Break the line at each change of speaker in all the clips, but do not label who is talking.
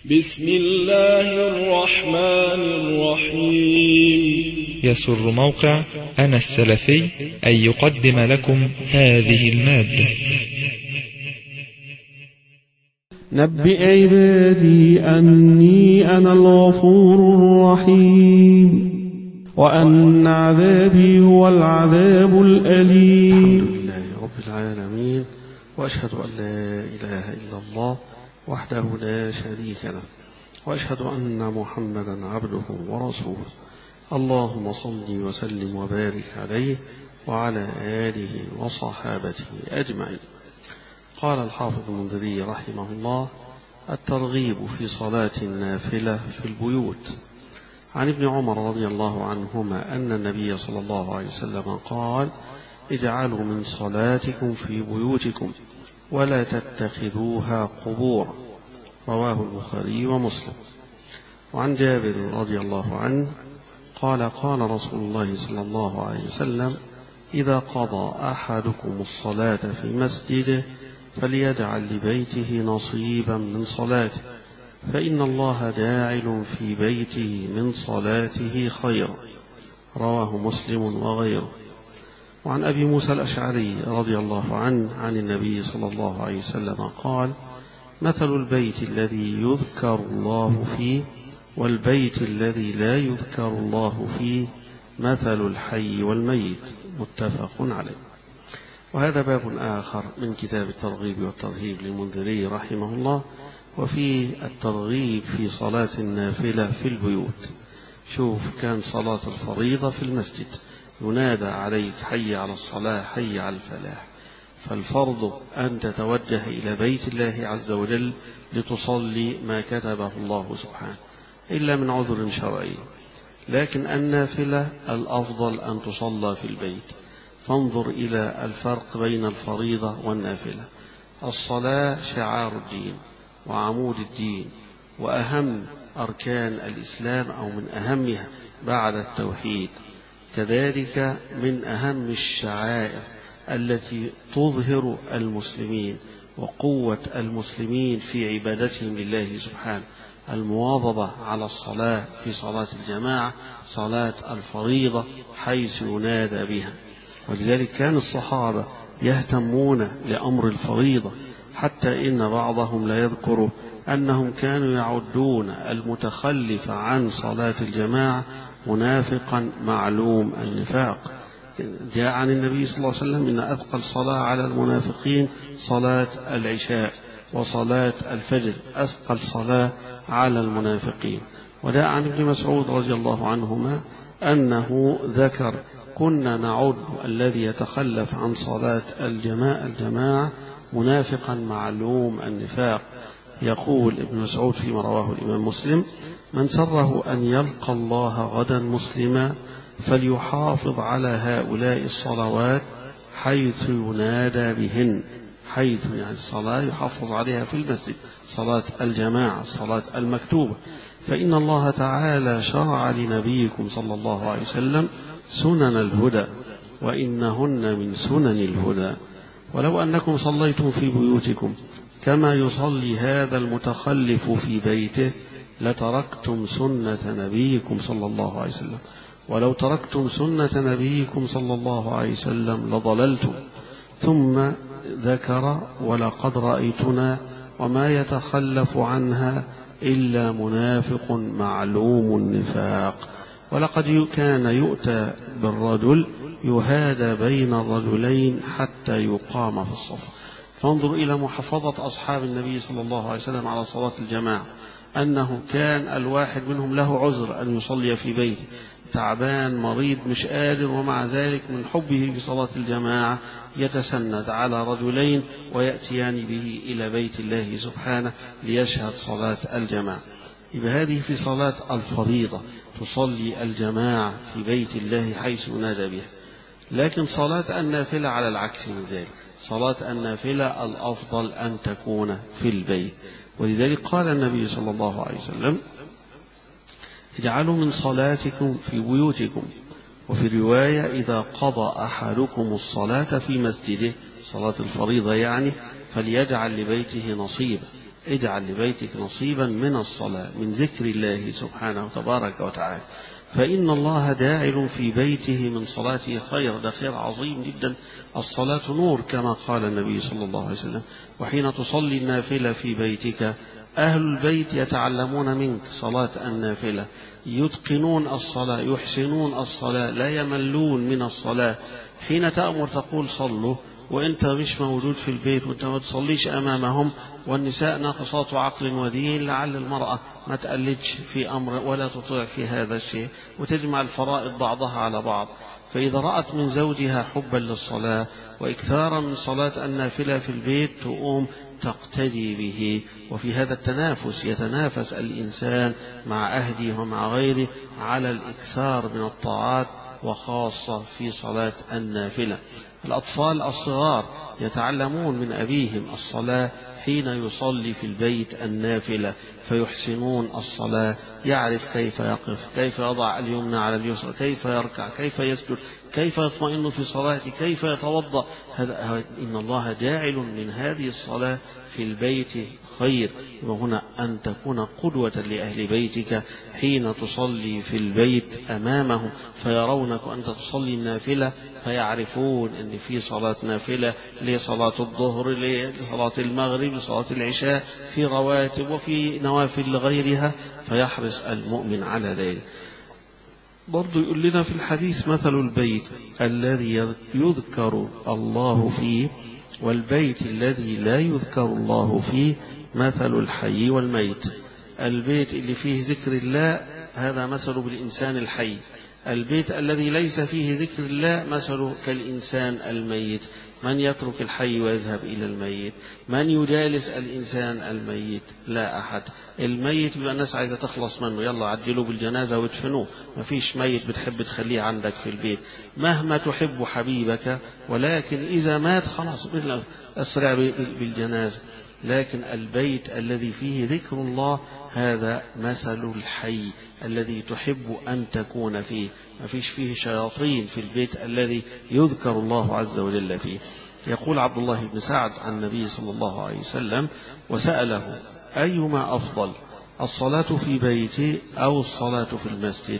بسم الله الرحمن الرحيم.
يسر موقع أنا السلفي أن يقدم لكم هذه المادة.
نبئ عبادي أني أنا الغفور الرحيم وأن عذابي هو العذاب الأليم.
الحمد لله رب العالمين، وأشهد أن لا إله إلا الله وحده لا شريك له، وأشهد أن محمدا عبده ورسوله. اللهم صل وسلم وبارك عليه وعلى آله وصحابته أجمعين. قال الحافظ المنذري رحمه الله: الترغيب في صلاة النافلة في البيوت. عن ابن عمر رضي الله عنهما أن النبي صلى الله عليه وسلم قال: اجعلوا من صلاتكم في بيوتكم ولا تتخذوها قبورا. رواه البخاري ومسلم. وعن جابر رضي الله عنه قال: قال رسول الله صلى الله عليه وسلم: إذا قضى أحدكم الصلاة في مسجده فليجعل لبيته نصيبا من صلاته، فإن الله جاعل في بيته من صلاته خيرا. رواه مسلم وغيره. وعن أبي موسى الأشعري رضي الله عنه عن النبي صلى الله عليه وسلم قال: مثل البيت الذي يذكر الله فيه والبيت الذي لا يذكر الله فيه مثل الحي والميت. متفق عليه. وهذا باب آخر من كتاب الترغيب والترهيب للمنذري رحمه الله، وفيه الترغيب في صلاة النافلة في البيوت. شوف، كان صلاة الفريضة في المسجد ينادى عليك: حي على الصلاة، حي على الفلاح. فالفرض أن تتوجه إلى بيت الله عز وجل لتصلي ما كتبه الله سبحانه، إلا من عذر شرعي. لكن النافلة الأفضل أن تصلى في البيت. فانظر إلى الفرق بين الفريضة والنافلة. الصلاة شعار الدين وعمود الدين وأهم أركان الإسلام، أو من أهمها بعد التوحيد. كذلك من أهم الشعائر التي تظهر المسلمين وقوة المسلمين في عبادتهم لله سبحانه. المواظبة على الصلاة في صلاة الجماعة، صلاة الفريضة حيث ينادى بها. ولذلك كان الصحابة يهتمون لأمر الفريضة، حتى إن بعضهم لا يذكر أنهم كانوا يعدون المتخلف عن صلاة الجماعة منافقا معلوم النفاق. جاء عن النبي صلى الله عليه وسلم: إن أثقل صلاة على المنافقين صلاة العشاء وصلاة الفجر، أثقل صلاة على المنافقين. وجاء عن ابن مسعود رضي الله عنهما أنه ذكر: كنا نعد الذي يتخلف عن صلاة الجماعة منافقا معلوم النفاق. يقول ابن مسعود فيما رواه الإمام مسلم: من سره أن يلقى الله غدا مسلما فليحافظ على هؤلاء الصلوات حيث ينادى بهن. حيث يعني الصلاة يحافظ عليها في المسجد، صلاة الجماعة، الصلاة المكتوبة. فإن الله تعالى شرع لنبيكم صلى الله عليه وسلم سنن الهدى، وإنهن من سنن الهدى. ولو أنكم صليتم في بيوتكم كما يصلي هذا المتخلف في بيته لتركتم سنة نبيكم صلى الله عليه وسلم، ولو تركتم سنة نبيكم صلى الله عليه وسلم لضللتم. ثم ذكر: ولقد رأيتنا وما يتخلف عنها إلا منافق معلوم النفاق. ولقد كان يؤتى بالرجل يهادى بين الرجلين حتى يقام في الصف. فانظر إلى محافظة أصحاب النبي صلى الله عليه وسلم على صلاة الجماعة، أنه كان الواحد منهم له عذر أن يصلي في بيته، تعبان مريض مش قادر، ومع ذلك من حبه في صلاة الجماعة يتسند على رجلين ويأتيان به إلى بيت الله سبحانه ليشهد صلاة الجماعة. يبقى هذه في صلاة الفريضة، تصلي الجماعة في بيت الله حيث ينادى بها. لكن صلاة النافلة على العكس من ذلك. صلاة النافلة الأفضل أن تكون في البيت. ولذلك قال النبي صلى الله عليه وسلم: اجعلوا من صلاتكم في بيوتكم. وفي رواية: إذا قضى أحدكم الصلاة في مسجده، صلاة الفريضة يعني، فليجعل لبيته نصيبا. اجعل لبيتك نصيبا من الصلاة، من ذكر الله سبحانه تبارك وتعالى، فإن الله داعل في بيته من صلاته خير، ده خير عظيم جدا. الصلاة نور كما قال النبي صلى الله عليه وسلم. وحين تصلي النافلة في بيتك أهل البيت يتعلمون منك صلاة النافلة، يتقنون الصلاة، يحسنون الصلاة، لا يملون من الصلاة. حين تأمر تقول صلوا وانت مش موجود في البيت وانت ما تصليش امامهم، والنساء ناقصات عقل ودين، لعل المرأة ما تقلدش في امر ولا تطيع في هذا الشيء وتجمع الفرائض بعضها على بعض. فإذا رأت من زوجها حبا للصلاة وإكثارا من صلاة النافلة في البيت تقوم تقتدي به. وفي هذا التنافس يتنافس الإنسان مع أهله ومع غيره على الإكثار من الطاعات، وخاصة في صلاة النافلة. الأطفال الصغار يتعلمون من أبيهم الصلاة حين يصلي في البيت النافلة، فيحسنون الصلاة، يعرف كيف يقف، كيف يضع اليمنى على اليسرى، كيف يركع، كيف يسجد، كيف يطمئن في صلاته، كيف يتوضأ. إن الله جاعل من هذه الصلاة في البيت خير. وهنا أن تكون قدوة لأهل بيتك حين تصلي في البيت أمامهم، فيرونك أنت تصلي النافلة فيعرفون أن في صلاة نافلة، لصلاة الظهر، لصلاة المغرب، لصلاة العشاء، في رواتب وفي نوافل لغيرها، فيحرص المؤمن على ذلك. برضو يقول لنا في الحديث مثل البيت الذي يذكر الله فيه والبيت الذي لا يذكر الله فيه مثل الحي والميت. البيت اللي فيه ذكر الله هذا مثل بالإنسان الحي، البيت الذي ليس فيه ذكر الله مثله كالإنسان الميت. من يترك الحي ويذهب إلى الميت؟ من يجالس الإنسان الميت؟ لا أحد. الميت بيبقى الناس عايزة تخلص منه، يلا عجلوا بالجنازة وادفنوه. ما فيش ميت بتحب تخليه عندك في البيت مهما تحب حبيبك، ولكن إذا مات خلاص أسرع بالجنازة. لكن البيت الذي فيه ذكر الله هذا مثل الحي الذي تحب أن تكون فيه، ما فيش فيه شياطين في البيت الذي يذكر الله عز وجل فيه. يقول عبد الله بن سعد عن النبي صلى الله عليه وسلم وسأله أيما أفضل، الصلاة في بيتي أو الصلاة في المسجد؟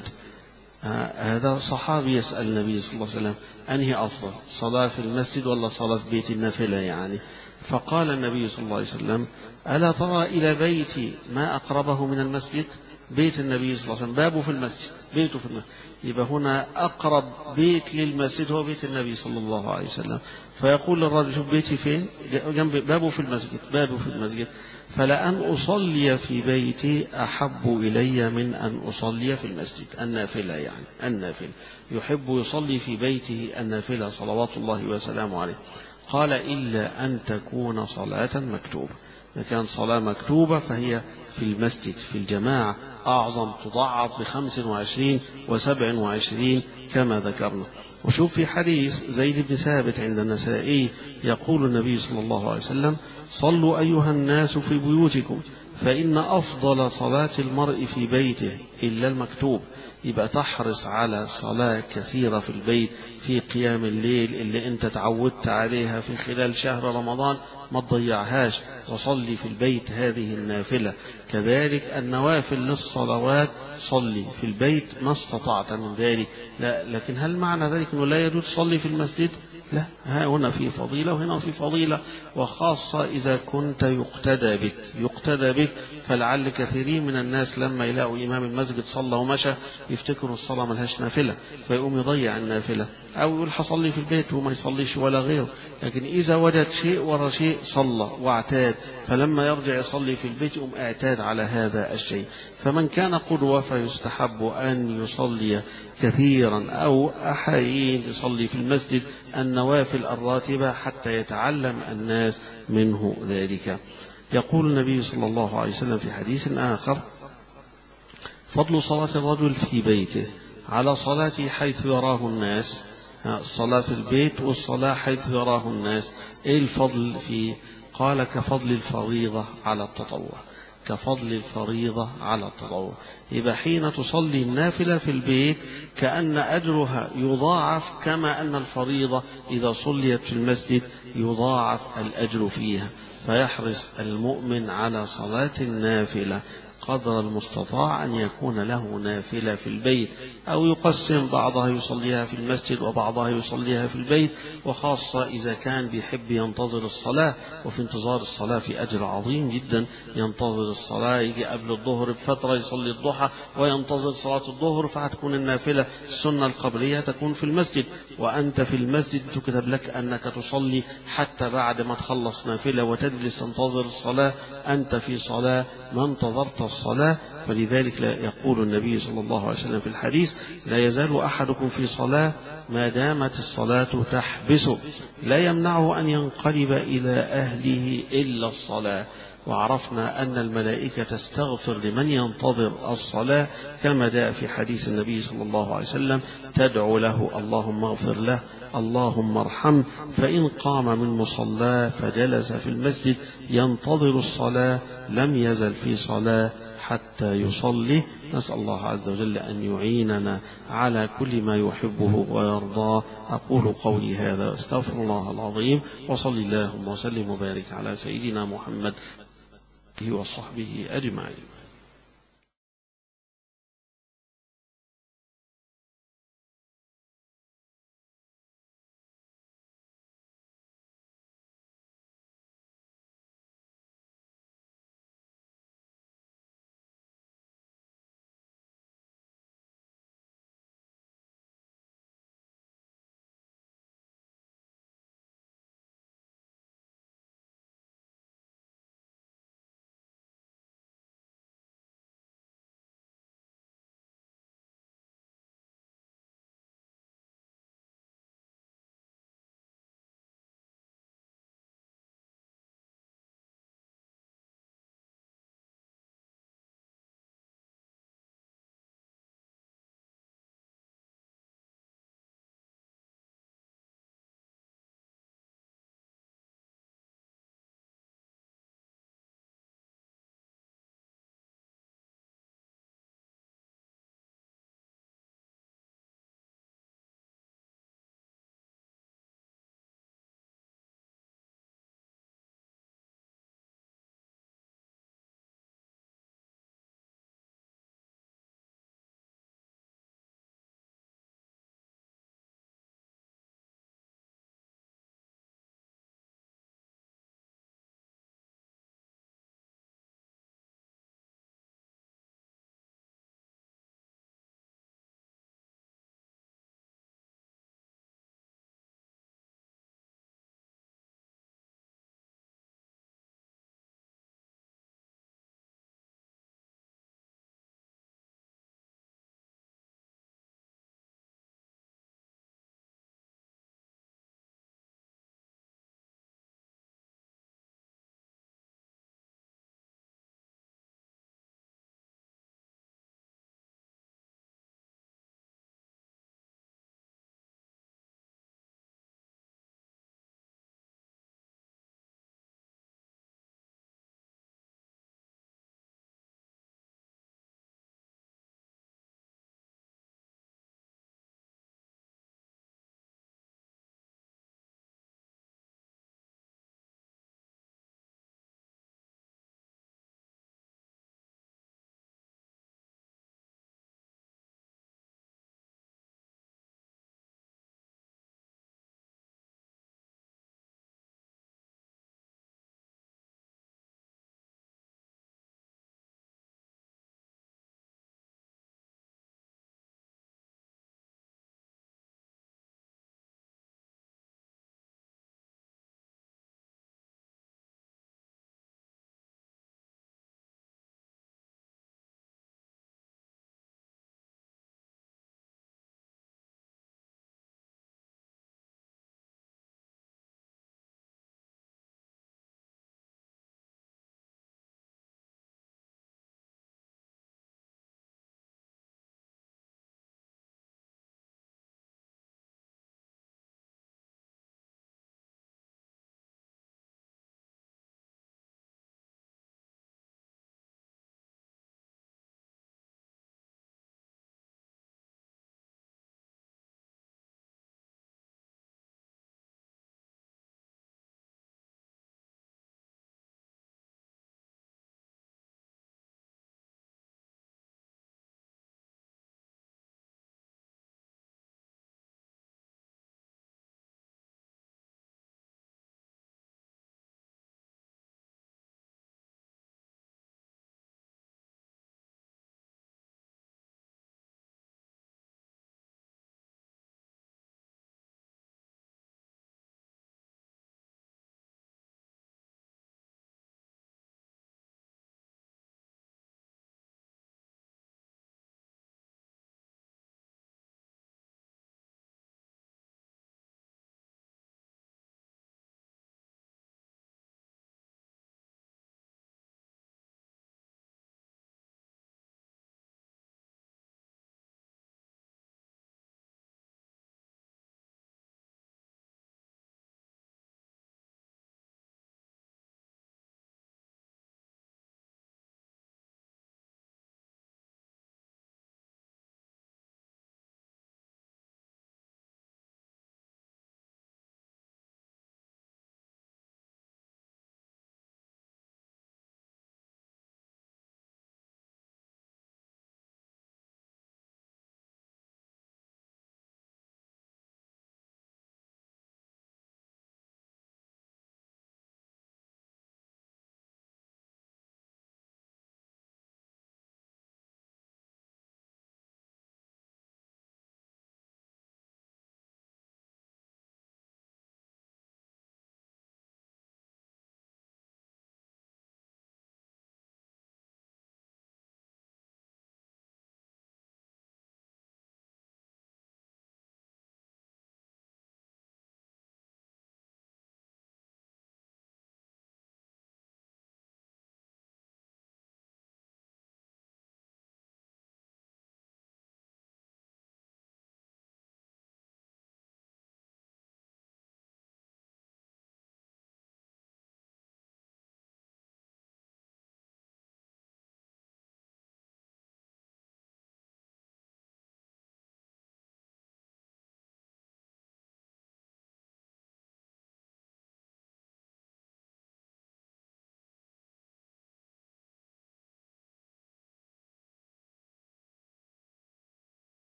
هذا صحابي يسأل النبي صلى الله عليه وسلم أنهي أفضل، صلاة في المسجد ولا صلاة في بيت النافلة يعني؟ فقال النبي صلى الله عليه وسلم ألا ترى إلى بيتي ما أقربه من المسجد؟ بيت النبي صلى الله عليه وسلم بابه في المسجد، بيته في المسجد، يبقى هنا أقرب بيت للمسجد هو بيت النبي صلى الله عليه وسلم. فيقول للرجل شوف بيتي فين؟ جنب بابه في المسجد، بابه في المسجد، فلأن أصلي في بيتي أحب إلي من أن أصلي في المسجد. النافلة يعني النافلة، يحب يصلي في بيته النافلة صلوات الله وسلامه عليه. قال إلا أن تكون صلاة مكتوبة، إذا كانت صلاة مكتوبة فهي في المسجد في الجماعة أعظم، تضاعف ب25 و27 كما ذكرنا. وشوف في حديث زيد بن ثابت عند النسائي يقول النبي صلى الله عليه وسلم صلوا أيها الناس في بيوتكم فإن أفضل صلاة المرء في بيته إلا المكتوب. يبقى تحرص على صلاة كثيرة في البيت، في قيام الليل اللي انت تعودت عليها في خلال شهر رمضان ما تضيعهاش، وصلي في البيت هذه النافلة. كذلك النوافل للصلوات صلي في البيت ما استطعت من ذلك. لا، لكن هل معنى ذلك أنه لا يجوز تصلي في المسجد؟ لا، هنا في فضيلة وهنا في فضيلة، وخاصة إذا كنت يقتدى بك. فلعل كثيرين من الناس لما يلاقوا إمام المسجد صلى ومشى يفتكروا الصلاة ملهاش نافلة، فيقوم يضيع النافلة، أو يقول حصلي في البيت وما يصليش ولا غيره. لكن إذا وجد شيء ورا شيء صلى واعتاد، فلما يرجع يصلي في البيت يقوم اعتاد على هذا الشيء. فمن كان قدوة فيستحب أن يصلي كثيرا أو أحيان يصلي في المسجد النوافل الراتبة حتى يتعلم الناس منه ذلك. يقول النبي صلى الله عليه وسلم في حديث آخر فضل صلاة الرجل في بيته على صلاته حيث يراه الناس. الصلاة في البيت والصلاة حيث يراه الناس، إيه الفضل فيه؟ قال كفضل الفريضة على التطوع، كفضل الفريضة على التطوع. يبقى حين تصلي النافلة في البيت كأن أجرها يضاعف، كما أن الفريضة إذا صليت في المسجد يضاعف الأجر فيها. فيحرص المؤمن على صلاة النافلة قدر المستطاع، أن يكون له نافلة في البيت، أو يقسم بعضها يصليها في المسجد وبعضها يصليها في البيت، وخاصة إذا كان بيحب ينتظر الصلاة. وفي انتظار الصلاة في أجر عظيم جدا. ينتظر الصلاة، يجي قبل الظهر بفترة يصلي الضحى وينتظر صلاة الظهر، فهتكون النافلة السنة القبلية تكون في المسجد، وأنت في المسجد تكتب لك أنك تصلي حتى بعد ما تخلص نافلة وتجلس تنتظر الصلاة، أنت في صلاة ما انتظرت الصلاة. فلذلك لا يقول النبي صلى الله عليه وسلم في الحديث: لا يزال أحدكم في صلاة ما دامت الصلاة تحبسه، لا يمنعه أن ينقلب إلى أهله إلا الصلاة. وعرفنا أن الملائكة تستغفر لمن ينتظر الصلاة، كما جاء في حديث النبي صلى الله عليه وسلم: تدعو له اللهم اغفر له، اللهم ارحمه. فإن قام من مصلاه فجلس في المسجد ينتظر الصلاة لم يزل في صلاة حتى يصلي. نسأل الله عز وجل أن يعيننا على كل ما يحبه ويرضاه. أقول قولي هذا واستغفر الله العظيم، وصلي اللهم وسلم وبارك على سيدنا محمد وصحبه أجمعين.